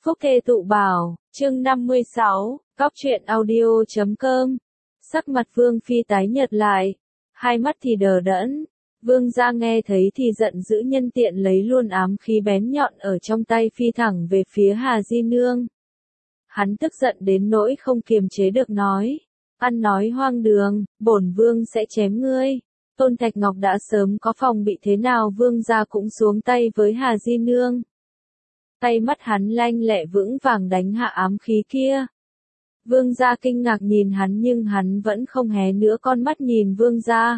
Phúc Thê Tụ Bảo, chương 56, Cóc truyện audio.com. Sắc mặt Vương Phi tái nhợt lại, hai mắt thì đờ đẫn. Vương gia nghe thấy thì giận dữ, nhân tiện lấy luôn ám khí bén nhọn ở trong tay phi thẳng về phía Hà Di Nương. Hắn tức giận đến nỗi không kiềm chế được nói, ăn nói hoang đường, bổn vương sẽ chém ngươi. Tôn Thạch Ngọc đã sớm có phòng bị, thế nào vương gia cũng xuống tay với Hà Di Nương. Tay mắt hắn lanh lẹ vững vàng đánh hạ ám khí kia. Vương gia kinh ngạc nhìn hắn, nhưng hắn vẫn không hé nữa con mắt nhìn vương gia.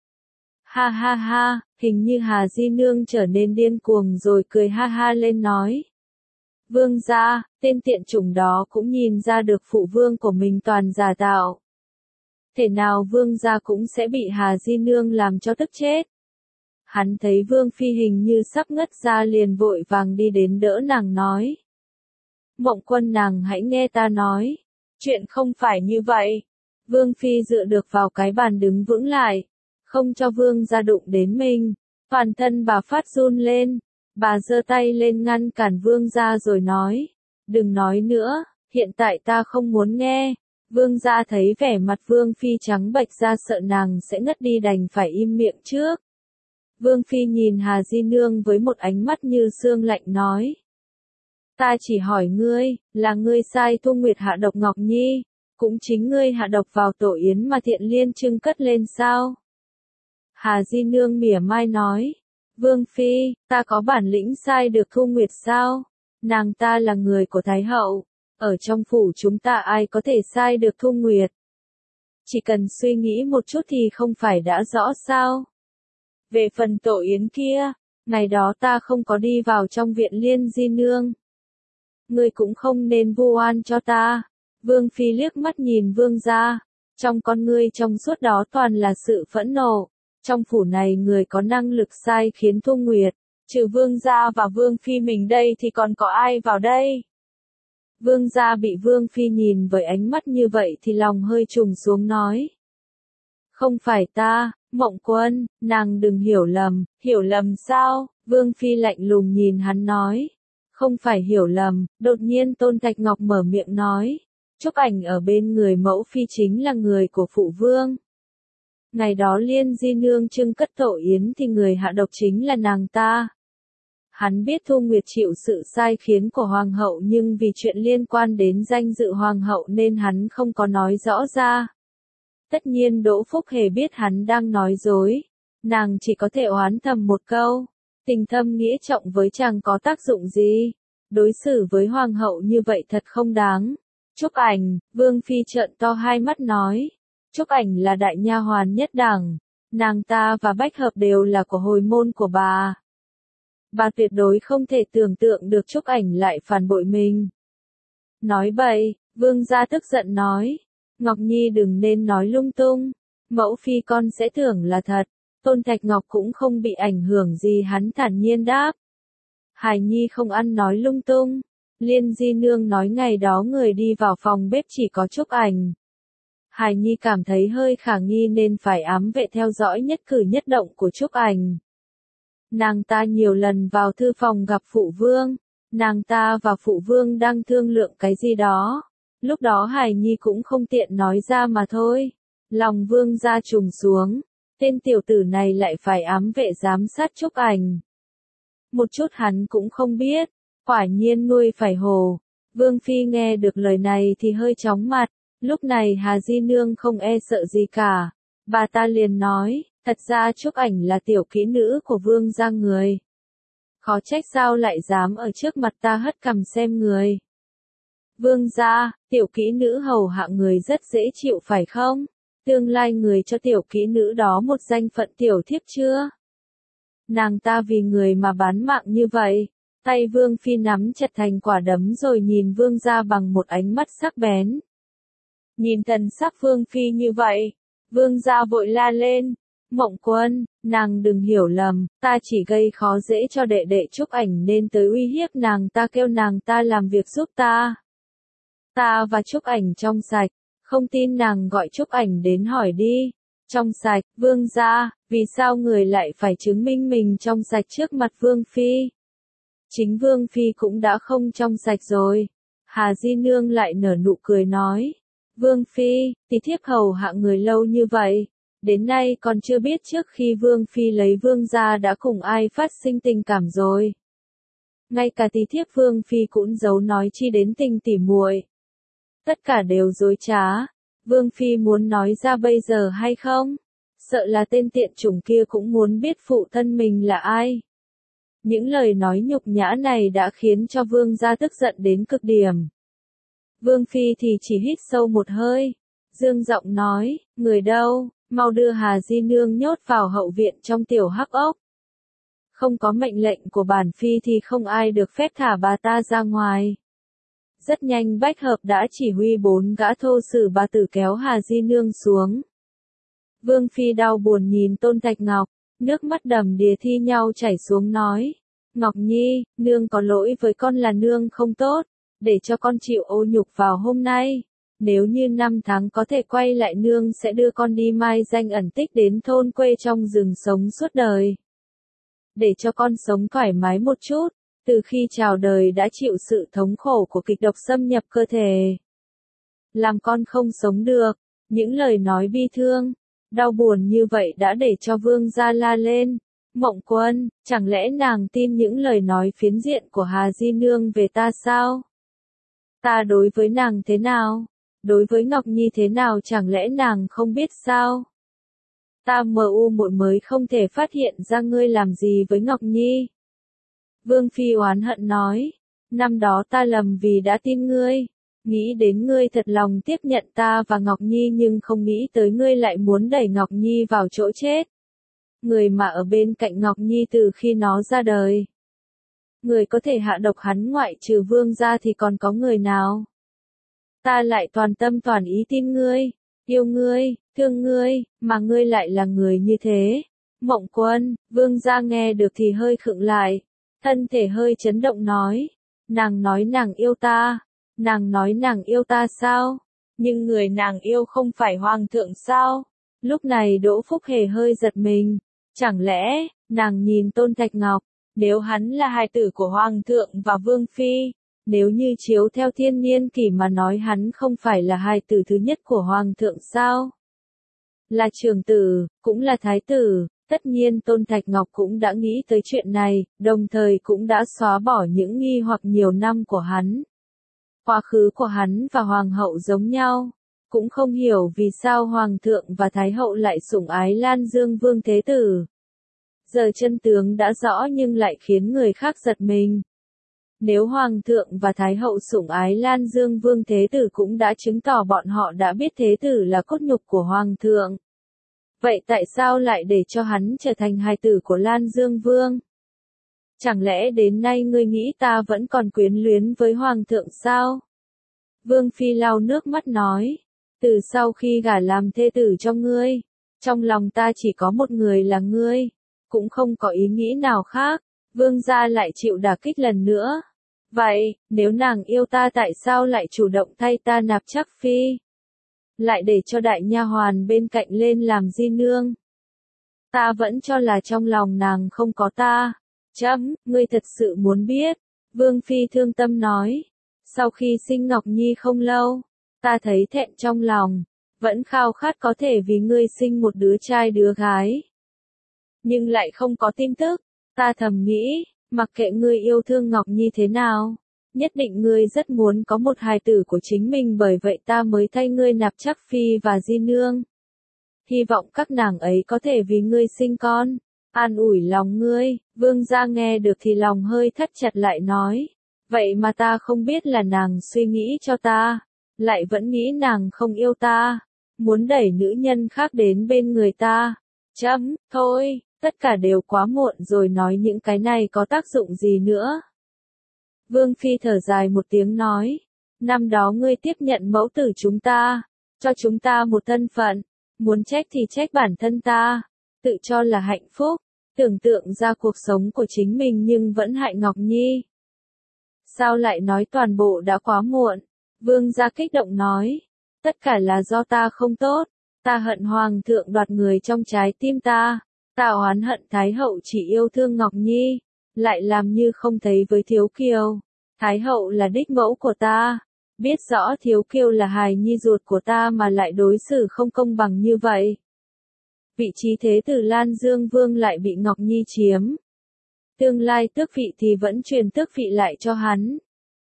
Ha ha ha, hình như Hà Di Nương trở nên điên cuồng rồi cười ha ha lên nói. Vương gia, tên tiện chủng đó cũng nhìn ra được phụ vương của mình toàn giả tạo. Thể nào vương gia cũng sẽ bị Hà Di Nương làm cho tức chết. Hắn thấy Vương Phi hình như sắp ngất ra liền vội vàng đi đến đỡ nàng nói. Mộng Quân, nàng hãy nghe ta nói. Chuyện không phải như vậy. Vương Phi dựa được vào cái bàn đứng vững lại, không cho vương gia đụng đến mình. Toàn thân bà phát run lên. Bà giơ tay lên ngăn cản vương gia rồi nói. Đừng nói nữa, hiện tại ta không muốn nghe. Vương gia thấy vẻ mặt Vương Phi trắng bệch ra, sợ nàng sẽ ngất đi đành phải im miệng trước. Vương Phi nhìn Hà Di Nương với một ánh mắt như xương lạnh nói. Ta chỉ hỏi ngươi, là ngươi sai Thu Nguyệt hạ độc Ngọc Nhi, cũng chính ngươi hạ độc vào tổ yến mà Thiện Liên trưng cất lên sao? Hà Di Nương mỉa mai nói. Vương Phi, ta có bản lĩnh sai được Thu Nguyệt sao? Nàng ta là người của Thái Hậu, ở trong phủ chúng ta ai có thể sai được Thu Nguyệt? Chỉ cần suy nghĩ một chút thì không phải đã rõ sao? Về phần tổ yến kia, ngày đó ta không có đi vào trong viện Liên Di Nương. Ngươi cũng không nên vu oan cho ta. Vương Phi liếc mắt nhìn vương gia, trong con ngươi trong suốt đó toàn là sự phẫn nộ. Trong phủ này người có năng lực sai khiến Thu Nguyệt, trừ vương gia và Vương Phi mình đây thì còn có ai vào đây? Vương gia bị Vương Phi nhìn với ánh mắt như vậy thì lòng hơi trùng xuống nói. Không phải ta, Mộng Quân, nàng đừng hiểu lầm sao? Vương Phi lạnh lùng nhìn hắn nói. Không phải hiểu lầm, đột nhiên Tôn Thạch Ngọc mở miệng nói. Trúc Ảnh ở bên người mẫu phi chính là người của phụ vương. Ngày đó Liên Di Nương trưng cất tổ yến thì người hạ độc chính là nàng ta. Hắn biết Thu Nguyệt chịu sự sai khiến của hoàng hậu, nhưng vì chuyện liên quan đến danh dự hoàng hậu nên hắn không có nói rõ ra. Tất nhiên Đỗ Phúc Hề biết hắn đang nói dối, nàng chỉ có thể oán thầm một câu, tình thâm nghĩa trọng với chàng có tác dụng gì, đối xử với hoàng hậu như vậy thật không đáng. Trúc Ảnh, Vương Phi trợn to hai mắt nói, Trúc Ảnh là đại nha hoàn nhất đẳng, nàng ta và Bách Hợp đều là của hồi môn của bà. Bà tuyệt đối không thể tưởng tượng được Trúc Ảnh lại phản bội mình. Nói bậy, vương gia tức giận nói. Ngọc Nhi đừng nên nói lung tung, mẫu phi con sẽ tưởng là thật. Tôn Thạch Ngọc cũng không bị ảnh hưởng gì, hắn thản nhiên đáp. Hài Nhi không ăn nói lung tung. Liên Di Nương nói ngày đó người đi vào phòng bếp chỉ có Trúc Ảnh. Hài Nhi cảm thấy hơi khả nghi nên phải ám vệ theo dõi nhất cử nhất động của Trúc Ảnh. Nàng ta nhiều lần vào thư phòng gặp phụ vương, nàng ta và phụ vương đang thương lượng cái gì đó. Lúc đó Hải Nhi cũng không tiện nói ra mà thôi. Lòng vương gia trùng xuống. Tên tiểu tử này lại phải ám vệ giám sát Trúc Ảnh. Một chút hắn cũng không biết. Quả nhiên nuôi phải hồ. Vương Phi nghe được lời này thì hơi chóng mặt. Lúc này Hà Di Nương không e sợ gì cả. Bà ta liền nói, thật ra Trúc Ảnh là tiểu kỹ nữ của vương gia người. Khó trách sao lại dám ở trước mặt ta hất cằm xem người. Vương gia, tiểu kỹ nữ hầu hạ người rất dễ chịu phải không? Tương lai người cho tiểu kỹ nữ đó một danh phận tiểu thiếp chưa? Nàng ta vì người mà bán mạng như vậy. Tay Vương Phi nắm chặt thành quả đấm rồi nhìn vương gia bằng một ánh mắt sắc bén. Nhìn thần sắc Vương Phi như vậy, vương gia vội la lên. Mộng Quân, nàng đừng hiểu lầm, ta chỉ gây khó dễ cho đệ đệ Trúc Ảnh nên tới uy hiếp nàng ta, kêu nàng ta làm việc giúp ta. Ta và Trúc Ảnh trong sạch, không tin nàng gọi Trúc Ảnh đến hỏi đi. Trong sạch, vương gia, vì sao người lại phải chứng minh mình trong sạch trước mặt Vương Phi? chính Vương Phi cũng đã không trong sạch rồi. Hà Di Nương lại nở nụ cười nói. Vương Phi, tí thiếp hầu hạ người lâu như vậy, đến nay còn chưa biết trước khi Vương Phi lấy Vương gia đã cùng ai phát sinh tình cảm rồi. Ngay cả tí thiếp Vương Phi cũng giấu nói chi đến tình tỉ muội. Tất cả đều dối trá. Vương Phi muốn nói ra bây giờ hay không? Sợ là tên tiện chủng kia cũng muốn biết phụ thân mình là ai. Những lời nói nhục nhã này đã khiến cho Vương gia tức giận đến cực điểm. Vương Phi thì chỉ hít sâu một hơi. Dương giọng nói, người đâu, mau đưa Hà Di Nương nhốt vào hậu viện trong tiểu hắc ốc. Không có mệnh lệnh của bản Phi thì không ai được phép thả bà ta ra ngoài. Rất nhanh Bách Hợp đã chỉ huy 4 gã thô sử bà tử kéo Hà Di Nương xuống. Vương Phi đau buồn nhìn Tôn Thạch Ngọc, nước mắt đầm đìa thi nhau chảy xuống nói. Ngọc Nhi, nương có lỗi với con là nương không tốt, để cho con chịu ô nhục vào hôm nay. Nếu như 5 tháng có thể quay lại nương sẽ đưa con đi mai danh ẩn tích đến thôn quê trong rừng sống suốt đời. Để cho con sống thoải mái một chút, từ khi chào đời đã chịu sự thống khổ của kịch độc xâm nhập cơ thể. Làm con không sống được, những lời nói bi thương, đau buồn như vậy đã để cho Vương gia la lên. Mộng Quân, chẳng lẽ nàng tin những lời nói phiến diện của Hà Di Nương về ta sao? Ta đối với nàng thế nào? Đối với Ngọc Nhi thế nào chẳng lẽ nàng không biết sao? Ta muội mới không thể phát hiện ra ngươi làm gì với Ngọc Nhi. Vương Phi oán hận nói, năm đó ta lầm vì đã tin ngươi, nghĩ đến ngươi thật lòng tiếp nhận ta và Ngọc Nhi nhưng không nghĩ tới ngươi lại muốn đẩy Ngọc Nhi vào chỗ chết. Người mà ở bên cạnh Ngọc Nhi từ khi nó ra đời. Người có thể hạ độc hắn ngoại trừ Vương gia thì còn có người nào? Ta lại toàn tâm toàn ý tin ngươi, yêu ngươi, thương ngươi, mà ngươi lại là người như thế. Mộng Quân, Vương gia nghe được thì hơi khựng lại, thân thể hơi chấn động nói. Nàng nói nàng yêu ta, nàng nói nàng yêu ta sao? Nhưng người nàng yêu không phải Hoàng thượng sao? Lúc này Đỗ Phúc Hề hơi giật mình. Chẳng lẽ, nàng nhìn Tôn Thạch Ngọc, nếu hắn là hài tử của Hoàng thượng và Vương Phi, nếu như chiếu theo thiên niên kỷ mà nói hắn không phải là hài tử thứ nhất của Hoàng thượng sao? Là trưởng tử, cũng là thái tử, tất nhiên Tôn Thạch Ngọc cũng đã nghĩ tới chuyện này, đồng thời cũng đã xóa bỏ những nghi hoặc nhiều năm của hắn. Quá khứ của hắn và Hoàng hậu giống nhau. Cũng không hiểu vì sao Hoàng thượng và Thái hậu lại sủng ái Lan Dương Vương Thế Tử. Giờ chân tướng đã rõ nhưng lại khiến người khác giật mình. Nếu Hoàng thượng và Thái hậu sủng ái Lan Dương Vương Thế Tử cũng đã chứng tỏ bọn họ đã biết Thế Tử là cốt nhục của Hoàng thượng. Vậy tại sao lại để cho hắn trở thành hài tử của Lan Dương Vương? Chẳng lẽ đến nay ngươi nghĩ ta vẫn còn quyến luyến với Hoàng thượng sao? Vương Phi lau nước mắt nói. Từ sau khi gả làm thê tử cho ngươi, trong lòng ta chỉ có một người là ngươi, cũng không có ý nghĩ nào khác. Vương gia lại chịu đả kích lần nữa. Vậy, nếu nàng yêu ta tại sao lại chủ động thay ta nạp Trác Phi? Lại để cho đại nha hoàn bên cạnh lên làm di nương? Ta vẫn cho là trong lòng nàng không có ta. Ngươi thật sự muốn biết? Vương Phi thương tâm nói. Sau khi sinh Ngọc Nhi không lâu, ta thấy thẹn trong lòng, vẫn khao khát có thể vì ngươi sinh một đứa trai đứa gái. Nhưng lại không có tin tức, ta thầm nghĩ, mặc kệ ngươi yêu thương Ngọc Nhi thế nào, nhất định ngươi rất muốn có một hài tử của chính mình bởi vậy ta mới thay ngươi nạp Trác Phi và di nương. Hy vọng các nàng ấy có thể vì ngươi sinh con, an ủi lòng ngươi. Vương gia nghe được thì lòng hơi thắt chặt lại nói, vậy mà ta không biết là nàng suy nghĩ cho ta. Lại vẫn nghĩ nàng không yêu ta, muốn đẩy nữ nhân khác đến bên người ta. Thôi, tất cả đều quá muộn rồi nói những cái này có tác dụng gì nữa. Vương Phi thở dài một tiếng nói, năm đó ngươi tiếp nhận mẫu tử chúng ta, cho chúng ta một thân phận, muốn trách thì trách bản thân ta, tự cho là hạnh phúc, tưởng tượng ra cuộc sống của chính mình nhưng vẫn hại Ngọc Nhi. Sao lại nói toàn bộ đã quá muộn? Vương gia kích động nói, tất cả là do ta không tốt, ta hận Hoàng thượng đoạt người trong trái tim ta, ta oán hận Thái hậu chỉ yêu thương Ngọc Nhi, lại làm như không thấy với Thiếu Kiều. Thái hậu là đích mẫu của ta, biết rõ Thiếu Kiều là hài nhi ruột của ta mà lại đối xử không công bằng như vậy. Vị trí thế tử Lan Dương Vương lại bị Ngọc Nhi chiếm. Tương lai tước vị thì vẫn truyền tước vị lại cho hắn.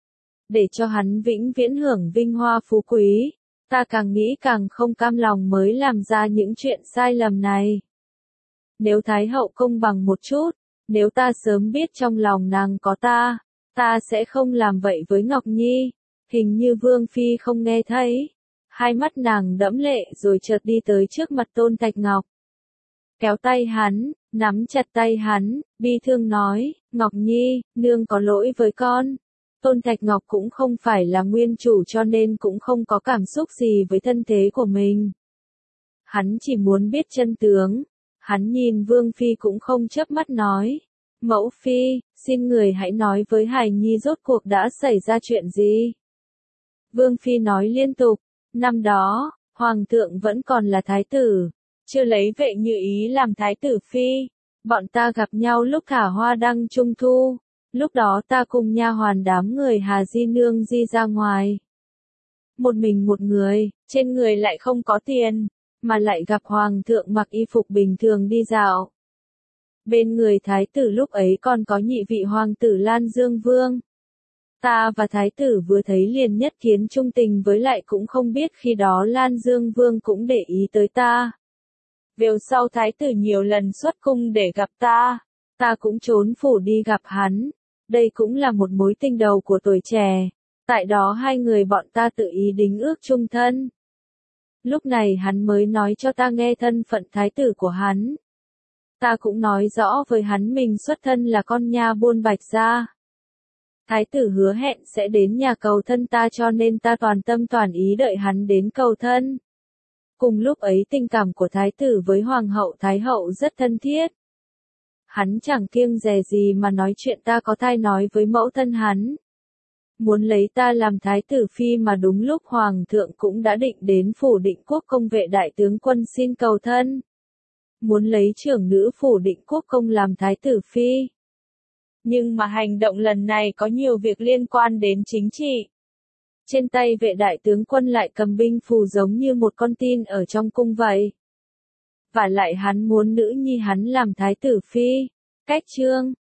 Để cho hắn vĩnh viễn hưởng vinh hoa phú quý. Ta càng nghĩ càng không cam lòng mới làm ra những chuyện sai lầm này. Nếu Thái hậu công bằng một chút, nếu ta sớm biết trong lòng nàng có ta sẽ không làm vậy với Ngọc Nhi. Hình như Vương Phi không nghe thấy. Hai mắt nàng đẫm lệ rồi chợt đi tới trước mặt Tôn Thạch Ngọc. Kéo tay hắn, nắm chặt tay hắn, bi thương nói, Ngọc Nhi, nương có lỗi với con. Tôn Thạch Ngọc cũng không phải là nguyên chủ cho nên cũng không có cảm xúc gì với thân thế của mình. Hắn chỉ muốn biết chân tướng. Hắn nhìn Vương Phi cũng không chớp mắt nói. Mẫu Phi, xin người hãy nói với hài nhi rốt cuộc đã xảy ra chuyện gì. Vương Phi nói liên tục, năm đó, Hoàng thượng vẫn còn là thái tử, chưa lấy Vệ Như Ý làm thái tử phi. Bọn ta gặp nhau lúc thả hoa đăng trung thu, lúc đó ta cùng nha hoàn đám người Hà Di Nương di ra ngoài. Một mình một người, trên người lại không có tiền, mà lại gặp Hoàng thượng mặc y phục bình thường đi dạo. Bên người thái tử lúc ấy còn có nhị vị hoàng tử Lan Dương Vương. Ta và thái tử vừa thấy liền nhất kiến trung tình với lại cũng không biết khi đó Lan Dương Vương cũng để ý tới ta. Về sau thái tử nhiều lần xuất cung để gặp ta cũng trốn phủ đi gặp hắn. Đây cũng là một mối tình đầu của tuổi trẻ. Tại đó hai người bọn ta tự ý đính ước chung thân. Lúc này hắn mới nói cho ta nghe thân phận thái tử của hắn. Ta cũng nói rõ với hắn mình xuất thân là con nha buôn Bạch gia. Thái tử hứa hẹn sẽ đến nhà cầu thân ta cho nên ta toàn tâm toàn ý đợi hắn đến cầu thân. Cùng lúc ấy tình cảm của thái tử với hoàng hậu thái hậu rất thân thiết. Hắn chẳng kiêng dè gì mà nói chuyện ta có thai nói với mẫu thân hắn. Muốn lấy ta làm thái tử phi mà đúng lúc hoàng thượng cũng đã định đến phủ Định Quốc công vệ đại tướng quân xin cầu thân. Muốn lấy trưởng nữ phủ Định Quốc công làm thái tử phi. Nhưng mà hành động lần này có nhiều việc liên quan đến chính trị. Trên tay vệ đại tướng quân lại cầm binh phù giống như một con tin ở trong cung vậy. Và lại hắn muốn nữ nhi hắn làm thái tử phi. Cách chương